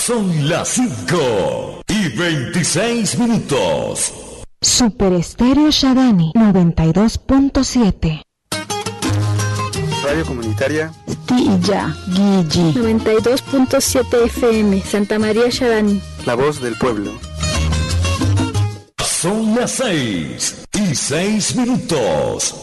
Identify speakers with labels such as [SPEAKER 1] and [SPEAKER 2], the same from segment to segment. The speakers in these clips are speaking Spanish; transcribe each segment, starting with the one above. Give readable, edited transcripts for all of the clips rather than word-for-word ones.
[SPEAKER 1] Son las 5:26.
[SPEAKER 2] Super Estéreo Shadani 92.7.
[SPEAKER 3] Radio Comunitaria
[SPEAKER 2] Stilla Gigi
[SPEAKER 4] 92.7 FM Santa María Shadani.
[SPEAKER 3] La voz del pueblo.
[SPEAKER 1] Son las 6:06.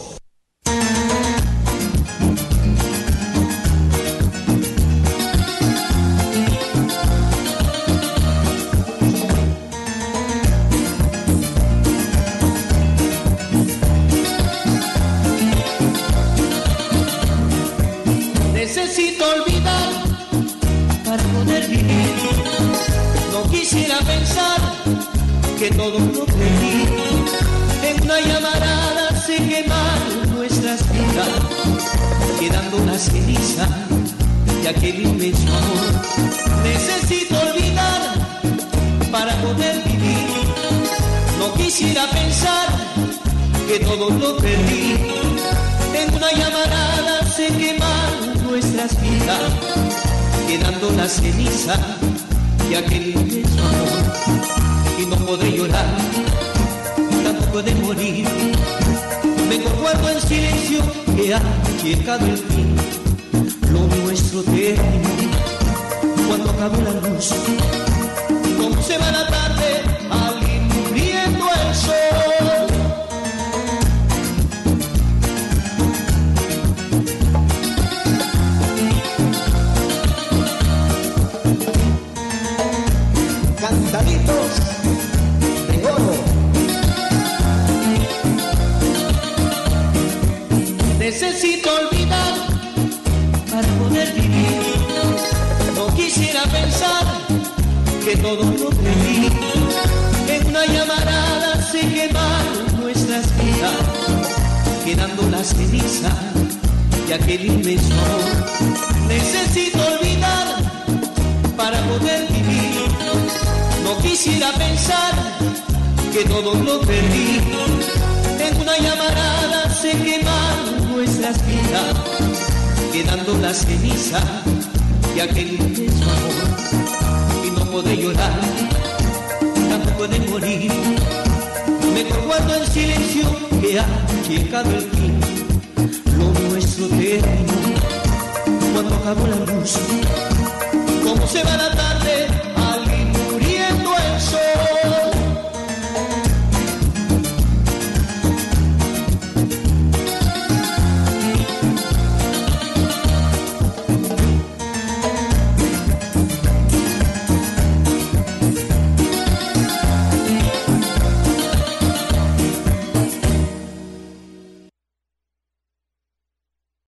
[SPEAKER 5] Necesito olvidar para poder vivir. No quisiera pensar que todo lo perdí. En una llamarada se quemaron nuestras vidas, quedando una ceniza de aquel inmenso amor. Necesito olvidar para poder vivir. No quisiera pensar que todo lo perdí. En una llamarada se quemaron nuestras vidas, quedando la ceniza de aquel inmenso amor. Y no podré llorar, tampoco de morir. Me guardo en silencio que ha llegado el fin. Lo nuestro terminó cuando acabó la luz. Como se va la tarde, alguien muriendo el sol. Cantaditos de oro. Necesito olvidar para poder vivir. No quisiera pensar que todo lo perdí. En una llamarada se quemaron nuestras vidas, quedando la ceniza de aquel inmenso amor. Necesito olvidar para poder vivir. No quisiera pensar que todo lo perdí. En una llamarada se quemaron nuestras vidas, quedando la ceniza de aquel inmenso amor. Y no podré llorar, tampoco de morir. Me guardo en silencio que ha llegado el fin. Lo nuestro terminó cuando acabó la luz. Como se va la tarde,